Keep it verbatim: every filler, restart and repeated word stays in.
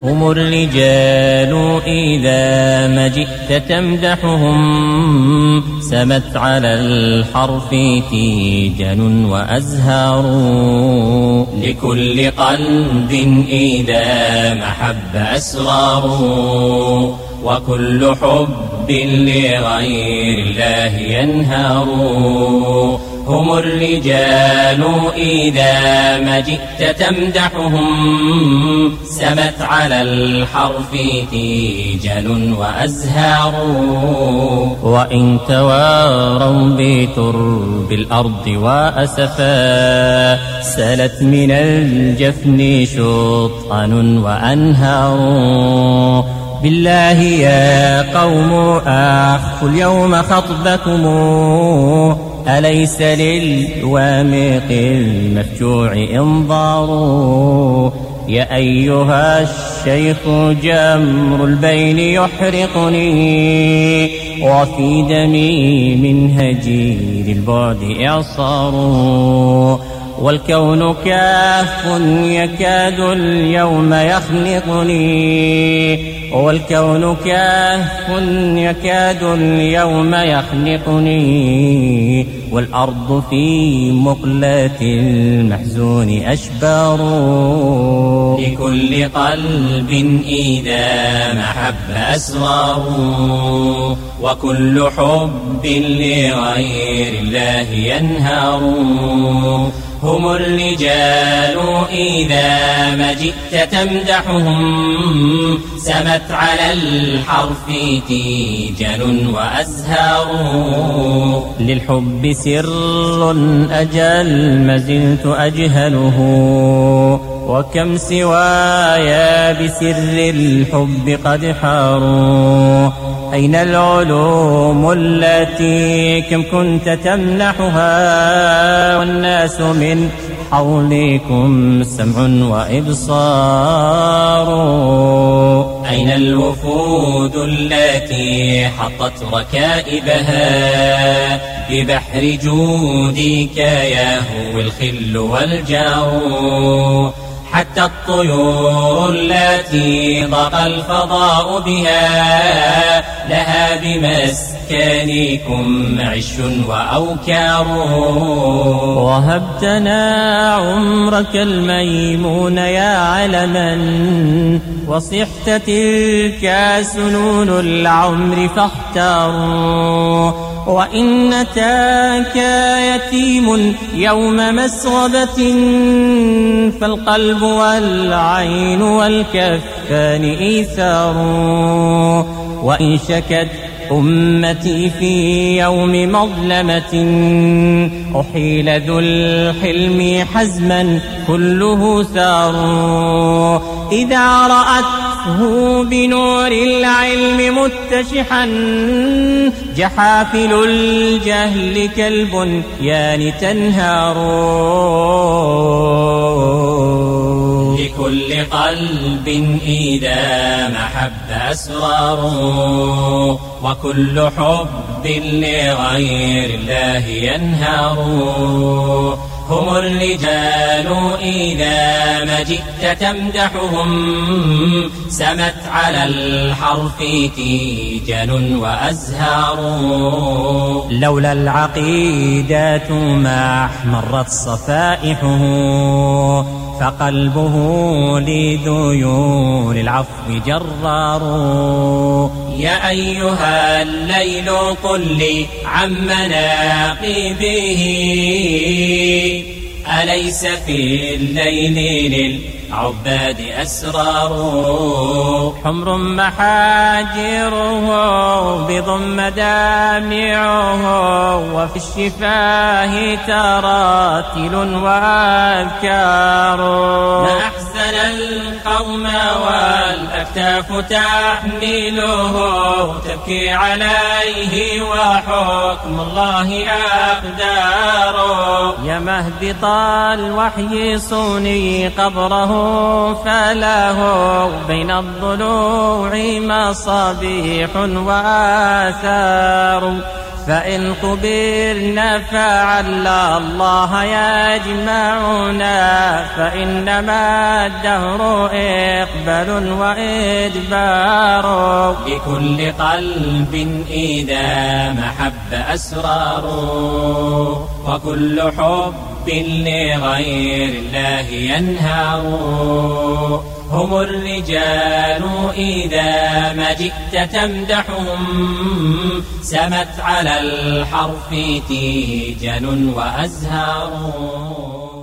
هم الرجال إذا ما جئت تمدحهم سمت على الحرف تيجان وأزهار. لكل قلب إذا محب أسرار وكل حب لغير الله ينهار. هم الرجال إذا ما جئت تمدحهم سمت على الحرف تيجان وأزهار. وإن تواروا بترب الأرض وأسفا سلت من الجفن شطأن وأنهار. بالله يا قوم أخف اليوم خطبكم أليس للوامق المفجوع إنظار. يا أيها الشيخ جمر البين يحرقني وفي دمي من هجير البعد إعصار. والكون كاف يكاد اليوم يخنقني والكون كاف يكاد اليوم يخنقني والأرض في مقلة المحزون أشبار. لكل قلب إذا محب أسرار وكل حب لغير الله ينهار. هم الرجال إذا ما جئت تمدحهم سمت على الحرف تيجان وأزهار. للحب سر أجل ما زلت أجهله وكم سوايا بسر الحب قد حاروا. أين العلوم التي كم كنت تمنحها والناس من حولكم سمع وإبصار. أين الوفود التي حطت ركائبها ببحر جودك يهوي الخل والجار. حتى الطيور التي ضاق الفضاء بها لها بمسكنكم عش وأوكار. وهبتنا عمرك الميمون يا علما وصحت تلك سنون العمر فاختاروا. وإن أتاك يتيم يوم مسغبة فالقلب والعين والكفان إيثار. وإن شكت أمتي في يوم مظلمة أحيل ذو الحلم حزما كله ثار. إذا رأته بنور العلم متشحا جحافل الجهل كالبنيان تنهار. لكل قلب إذا محب أسرار وكل حب لغير الله ينهار. هم الرجال إذا ما جئت تمدحهم سمت على الحرف تيجان وأزهار. لولا العقيدة ما احمرت صفائحه فقلبه لذيول العفو جرار. يا أيها الليل قل لي عن مناقبه أليس في الليل للعباد أسرار. حمر محاجره بضم دامعه وفي الشفاه تراتل وأذكار. ما أحسن القوم والأكتاف تحمله تبكي عليه وحكم الله أقدار. يا مهبط الوحي صوني قبره فله بين الضلوع مصابيح وآثار. فإن قبرنا فعل الله يجمعنا، فإنما الدهر إقبال وإدبار. لكل قلب إذا محب أسرار، وكل حب لغير الله ينهار. هم الرجال إذا ما جئت تمدحهم، سمت على الحرف تيجن وأزهار.